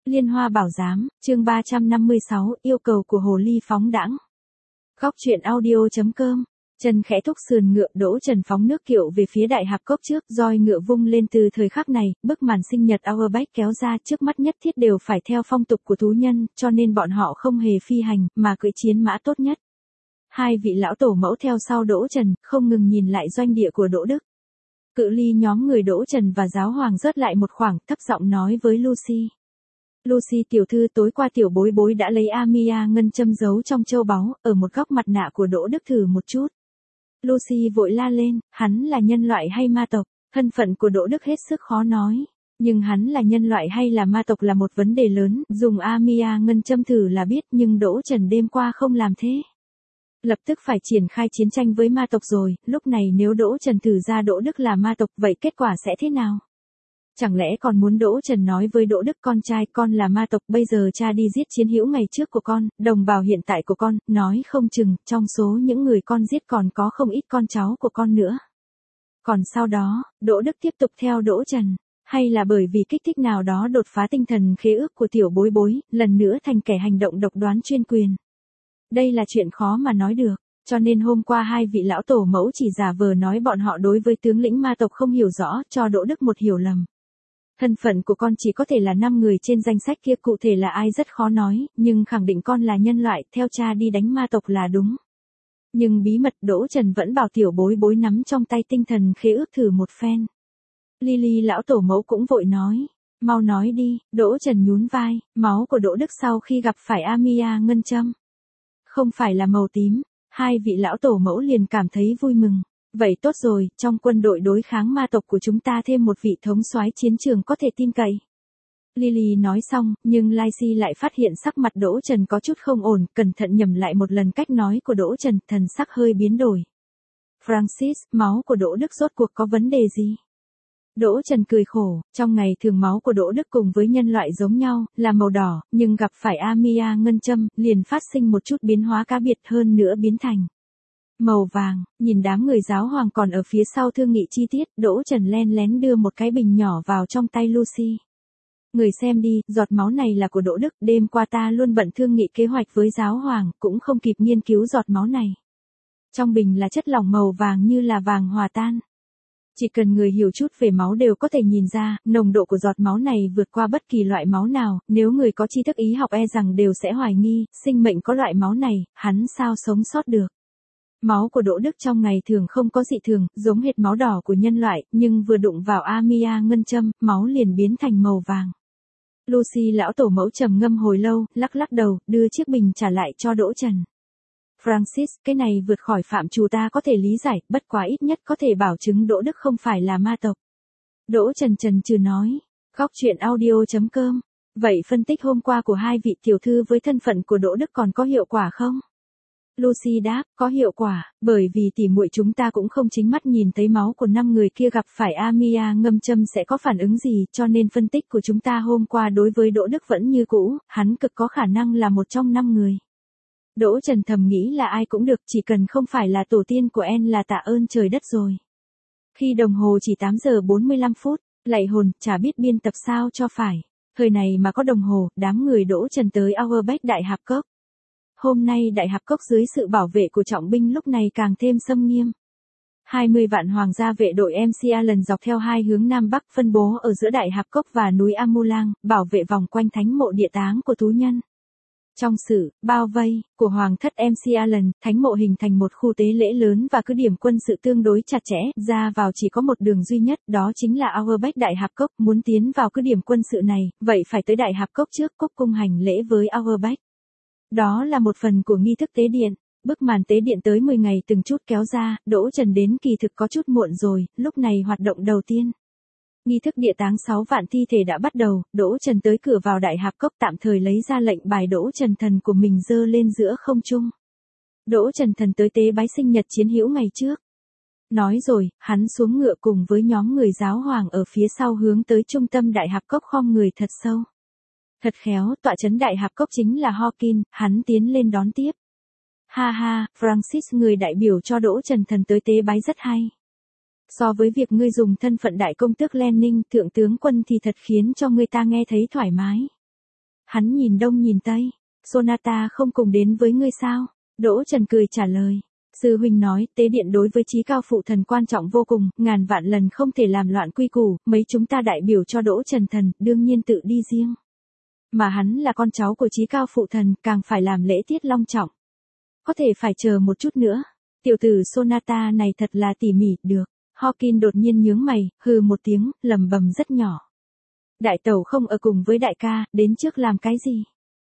Liên Hoa Bảo Giám, chương 356, yêu cầu của hồ ly phóng đãng. Góc truyện audio.com. Trần khẽ thúc sườn ngựa, Đỗ Trần phóng nước kiệu về phía đại hạp cốc trước, roi ngựa vung lên. Từ thời khắc này, bức màn sinh nhật Auerbach kéo ra, trước mắt nhất thiết đều phải theo phong tục của thú nhân, cho nên bọn họ không hề phi hành, mà cưỡi chiến mã tốt nhất. Hai vị lão tổ mẫu theo sau Đỗ Trần, không ngừng nhìn lại doanh địa của Đỗ Đức. Cự ly nhóm người Đỗ Trần và giáo hoàng rớt lại một khoảng, thấp giọng nói với Lucy. Lucy tiểu thư, tối qua tiểu bối bối đã lấy Amia ngân châm giấu trong châu báu, ở một góc mặt nạ của Đỗ Đức thử một chút. Lucy vội la lên, hắn là nhân loại hay ma tộc? Thân phận của Đỗ Đức hết sức khó nói. Nhưng hắn là nhân loại hay là ma tộc là một vấn đề lớn, dùng Amia ngân châm thử là biết, nhưng Đỗ Trần đêm qua không làm thế. Lập tức phải triển khai chiến tranh với ma tộc rồi, lúc này nếu Đỗ Trần thử ra Đỗ Đức là ma tộc, vậy kết quả sẽ thế nào? Chẳng lẽ còn muốn Đỗ Trần nói với Đỗ Đức, con trai con là ma tộc, bây giờ cha đi giết chiến hữu ngày trước của con, đồng bào hiện tại của con, nói không chừng, trong số những người con giết còn có không ít con cháu của con nữa. Còn sau đó, Đỗ Đức tiếp tục theo Đỗ Trần, hay là bởi vì kích thích nào đó đột phá tinh thần khế ước của tiểu bối bối, lần nữa thành kẻ hành động độc đoán chuyên quyền. Đây là chuyện khó mà nói được. Cho nên hôm qua hai vị lão tổ mẫu chỉ giả vờ nói bọn họ đối với tướng lĩnh ma tộc không hiểu rõ, cho Đỗ Đức một hiểu lầm. Thân phận của con chỉ có thể là 5 người trên danh sách kia, cụ thể là ai rất khó nói, nhưng khẳng định con là nhân loại, theo cha đi đánh ma tộc là đúng. Nhưng bí mật Đỗ Trần vẫn bảo tiểu bối bối nắm trong tay tinh thần khế ước thử một phen. Lily lão tổ mẫu cũng vội nói, mau nói đi. Đỗ Trần nhún vai, máu của Đỗ Đức sau khi gặp phải Amia ngân châm không phải là màu tím. Hai vị lão tổ mẫu liền cảm thấy vui mừng. Vậy tốt rồi, trong quân đội đối kháng ma tộc của chúng ta thêm một vị thống soái chiến trường có thể tin cậy. Lily nói xong, nhưng Lacey lại phát hiện sắc mặt Đỗ Trần có chút không ổn, cẩn thận nhẩm lại một lần cách nói của Đỗ Trần, thần sắc hơi biến đổi. Francis, máu của Đỗ Đức rốt cuộc có vấn đề gì? Đỗ Trần cười khổ, trong ngày thường máu của Đỗ Đức cùng với nhân loại giống nhau, là màu đỏ, nhưng gặp phải Amia ngân châm, liền phát sinh một chút biến hóa cá biệt, hơn nữa biến thành màu vàng. Nhìn đám người giáo hoàng còn ở phía sau thương nghị chi tiết, Đỗ Trần len lén đưa một cái bình nhỏ vào trong tay Lucy. Người xem đi, giọt máu này là của Đỗ Đức, đêm qua ta luôn bận thương nghị kế hoạch với giáo hoàng, cũng không kịp nghiên cứu giọt máu này. Trong bình là chất lỏng màu vàng như là vàng hòa tan. Chỉ cần người hiểu chút về máu đều có thể nhìn ra, nồng độ của giọt máu này vượt qua bất kỳ loại máu nào, nếu người có tri thức y học e rằng đều sẽ hoài nghi, sinh mệnh có loại máu này, hắn sao sống sót được. Máu của Đỗ Đức trong ngày thường không có dị thường, giống hệt máu đỏ của nhân loại, nhưng vừa đụng vào Amia ngân châm, máu liền biến thành màu vàng. Lucy lão tổ mẫu trầm ngâm hồi lâu, lắc lắc đầu, đưa chiếc bình trả lại cho Đỗ Trần. Francis, cái này vượt khỏi phạm trù ta có thể lý giải, bất quá ít nhất có thể bảo chứng Đỗ Đức không phải là ma tộc. Đỗ Trần chần chừ nói. Góc truyện audio.com. Vậy phân tích hôm qua của hai vị tiểu thư với thân phận của Đỗ Đức còn có hiệu quả không? Lucy đáp, có hiệu quả, bởi vì tỉ muội chúng ta cũng không chính mắt nhìn thấy máu của 5 người kia gặp phải Amia ngâm châm sẽ có phản ứng gì, cho nên phân tích của chúng ta hôm qua đối với Đỗ Đức vẫn như cũ, hắn cực có khả năng là một trong 5 người. Đỗ Trần thầm nghĩ là ai cũng được, chỉ cần không phải là tổ tiên của En là tạ ơn trời đất rồi. Khi đồng hồ chỉ 8 giờ 45 phút, lạy hồn, chả biết biên tập sao cho phải. Thời này mà có đồng hồ, đám người Đỗ Trần tới Auerbach đại hạp cốc. Hôm nay đại hạp cốc dưới sự bảo vệ của trọng binh lúc này càng thêm xâm nghiêm. 20 vạn hoàng gia vệ đội MC Allen dọc theo hai hướng Nam Bắc phân bố ở giữa đại hạp cốc và núi Amulang, bảo vệ vòng quanh thánh mộ địa táng của thú nhân. Trong sự bao vây của hoàng thất MC Allen, thánh mộ hình thành một khu tế lễ lớn và cứ điểm quân sự tương đối chặt chẽ, ra vào chỉ có một đường duy nhất, đó chính là Auerbach đại hạp cốc. Muốn tiến vào cứ điểm quân sự này, vậy phải tới đại hạp cốc trước, cúc cung hành lễ với Auerbach. Đó là một phần của nghi thức tế điện. Bức màn tế điện tới 10 ngày từng chút kéo ra, Đỗ Trần đến kỳ thực có chút muộn rồi, lúc này hoạt động đầu tiên. Nghi thức địa táng 6 vạn thi thể đã bắt đầu, Đỗ Trần tới cửa vào đại hạp cốc tạm thời lấy ra lệnh bài Đỗ Trần Thần của mình giơ lên giữa không trung. Đỗ Trần Thần tới tế bái sinh nhật chiến hữu ngày trước. Nói rồi, hắn xuống ngựa cùng với nhóm người giáo hoàng ở phía sau hướng tới trung tâm đại hạp cốc khom người thật sâu. Thật khéo, tọa trấn đại hạp cốc chính là Hawking, hắn tiến lên đón tiếp. Ha ha, Francis, người đại biểu cho Đỗ Trần Thần tới tế bái rất hay. So với việc ngươi dùng thân phận đại công tước Lenin, thượng tướng quân thì thật khiến cho người ta nghe thấy thoải mái. Hắn nhìn đông nhìn tây. Sonata không cùng đến với ngươi sao? Đỗ Trần cười trả lời. Sư huynh nói, tế điện đối với chí cao phụ thần quan trọng vô cùng, ngàn vạn lần không thể làm loạn quy củ, mấy chúng ta đại biểu cho Đỗ Trần thần, đương nhiên tự đi riêng. Mà hắn là con cháu của chí cao phụ thần, càng phải làm lễ tiết long trọng. Có thể phải chờ một chút nữa. Tiểu tử Sonata này thật là tỉ mỉ, được. Hawking đột nhiên nhướng mày, hừ một tiếng, lầm bầm rất nhỏ. Đại tẩu không ở cùng với đại ca, đến trước làm cái gì?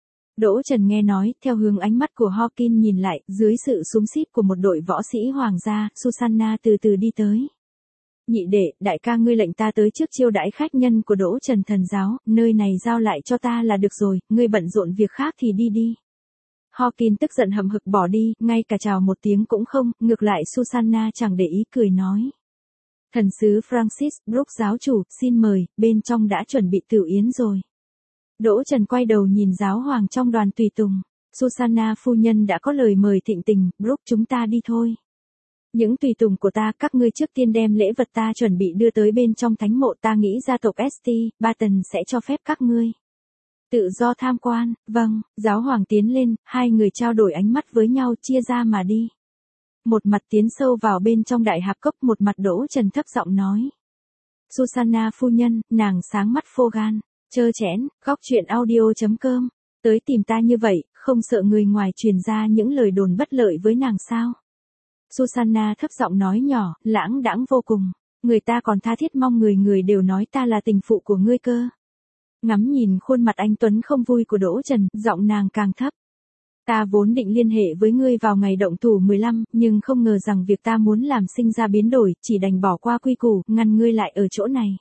Đỗ Trần nghe nói, theo hướng ánh mắt của Hawking nhìn lại, dưới sự xúm xít của một đội võ sĩ hoàng gia, Susanna từ từ đi tới. Nhị đệ, đại ca ngươi lệnh ta tới trước chiêu đãi khách nhân của Đỗ Trần thần giáo, nơi này giao lại cho ta là được rồi, ngươi bận rộn việc khác thì đi đi. Hawking tức giận hậm hực bỏ đi, ngay cả chào một tiếng cũng không, ngược lại Susanna chẳng để ý cười nói. Thần sứ Francis, Brooke giáo chủ, xin mời, bên trong đã chuẩn bị tửu yến rồi. Đỗ Trần quay đầu nhìn giáo hoàng trong đoàn tùy tùng. Susanna phu nhân đã có lời mời thịnh tình, Brooke chúng ta đi thôi. Những tùy tùng của ta, các ngươi trước tiên đem lễ vật ta chuẩn bị đưa tới bên trong thánh mộ, ta nghĩ gia tộc St. Barton sẽ cho phép các ngươi tự do tham quan. Vâng, giáo hoàng tiến lên, hai người trao đổi ánh mắt với nhau chia ra mà đi. Một mặt tiến sâu vào bên trong đại hạp cốc, một mặt Đỗ Trần thấp giọng nói. Susanna phu nhân, nàng sáng mắt phô gan, chơ chẽn, góc truyện audio.com, tới tìm ta như vậy, không sợ người ngoài truyền ra những lời đồn bất lợi với nàng sao? Susanna thấp giọng nói nhỏ, lãng đãng vô cùng, người ta còn tha thiết mong người đều nói ta là tình phụ của ngươi cơ. Ngắm nhìn khuôn mặt anh tuấn không vui của Đỗ Trần, giọng nàng càng thấp. Ta vốn định liên hệ với ngươi vào ngày động thủ 15, nhưng không ngờ rằng việc ta muốn làm sinh ra biến đổi, chỉ đành bỏ qua quy củ, ngăn ngươi lại ở chỗ này.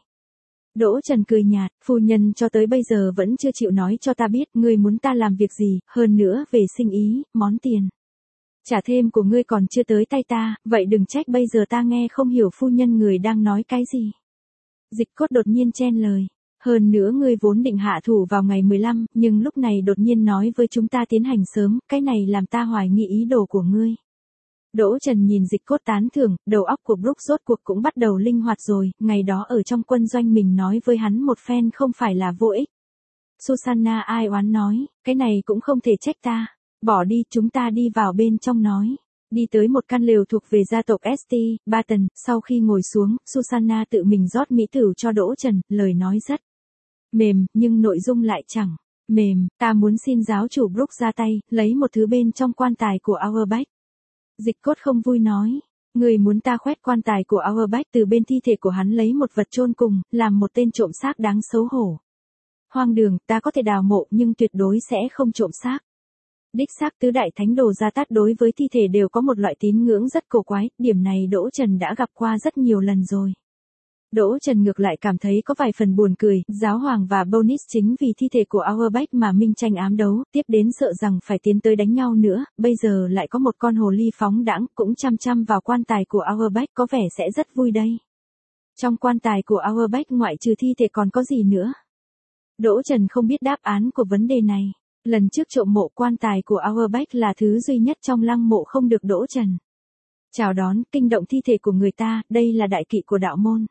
Đỗ Trần cười nhạt, phu nhân cho tới bây giờ vẫn chưa chịu nói cho ta biết ngươi muốn ta làm việc gì, hơn nữa về sinh ý, món tiền trả thêm của ngươi còn chưa tới tay ta, vậy đừng trách bây giờ ta nghe không hiểu phu nhân người đang nói cái gì. Dịch Cốt đột nhiên chen lời. Hơn nữa ngươi vốn định hạ thủ vào ngày 15, nhưng lúc này đột nhiên nói với chúng ta tiến hành sớm, cái này làm ta hoài nghi ý đồ của ngươi. Đỗ Trần nhìn Dịch Cốt tán thưởng, đầu óc của Brooke rốt cuộc cũng bắt đầu linh hoạt rồi, ngày đó ở trong quân doanh mình nói với hắn một phen không phải là vô ích. Susanna ai oán nói, cái này cũng không thể trách ta, bỏ đi, chúng ta đi vào bên trong nói. Đi tới một căn lều thuộc về gia tộc St. Barton, sau khi ngồi xuống, Susanna tự mình rót mỹ tử cho Đỗ Trần, lời nói rất mềm, nhưng nội dung lại chẳng mềm. Ta muốn xin giáo chủ Brooke ra tay, lấy một thứ bên trong quan tài của Auerbach. Dịch Cốt không vui nói, người muốn ta khoét quan tài của Auerbach từ bên thi thể của hắn lấy một vật chôn cùng, làm một tên trộm xác đáng xấu hổ. Hoang đường, ta có thể đào mộ nhưng tuyệt đối sẽ không trộm xác. Đích xác tứ đại thánh đồ Gia Tát đối với thi thể đều có một loại tín ngưỡng rất cổ quái, điểm này Đỗ Trần đã gặp qua rất nhiều lần rồi. Đỗ Trần ngược lại cảm thấy có vài phần buồn cười, giáo hoàng và Bonis chính vì thi thể của Auerbach mà minh tranh ám đấu, tiếp đến sợ rằng phải tiến tới đánh nhau nữa, bây giờ lại có một con hồ ly phóng đãng cũng chăm chăm vào quan tài của Auerbach, có vẻ sẽ rất vui đây. Trong quan tài của Auerbach ngoại trừ thi thể còn có gì nữa? Đỗ Trần không biết đáp án của vấn đề này. Lần trước trộm mộ quan tài của Auerbach là thứ duy nhất trong lăng mộ không được Đỗ Trần chào đón, kinh động thi thể của người ta, đây là đại kỵ của đạo môn.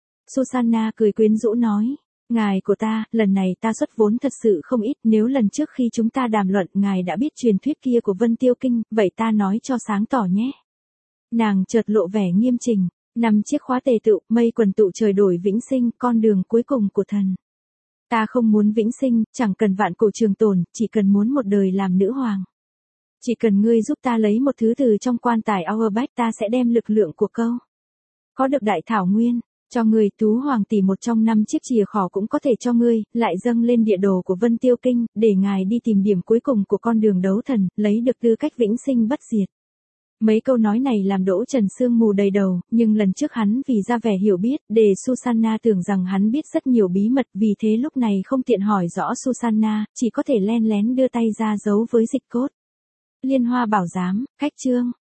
Susanna cười quyến rũ nói, ngài của ta, lần này ta xuất vốn thật sự không ít, nếu lần trước khi chúng ta đàm luận ngài đã biết truyền thuyết kia của Vân Tiêu Kinh, vậy ta nói cho sáng tỏ nhé. Nàng chợt lộ vẻ nghiêm chỉnh, 5 chiếc khóa tề tựu, mây quần tụ trời đổi vĩnh sinh, con đường cuối cùng của thần. Ta không muốn vĩnh sinh, chẳng cần vạn cổ trường tồn, chỉ cần muốn một đời làm nữ hoàng. Chỉ cần ngươi giúp ta lấy một thứ từ trong quan tài Auerbach, ta sẽ đem lực lượng của câu có được đại thảo nguyên, cho ngươi. Tú hoàng tỷ một trong 5 chiếc chìa khỏ cũng có thể cho ngươi, lại dâng lên địa đồ của Vân Tiêu Kinh, để ngài đi tìm điểm cuối cùng của con đường đấu thần, lấy được tư cách vĩnh sinh bất diệt. Mấy câu nói này làm Đỗ Trần sương mù đầy đầu, nhưng lần trước hắn vì ra vẻ hiểu biết, để Susanna tưởng rằng hắn biết rất nhiều bí mật, vì thế lúc này không tiện hỏi rõ Susanna, chỉ có thể len lén đưa tay ra giấu với Dịch Cốt. Liên Hoa Bảo Giám, cách chương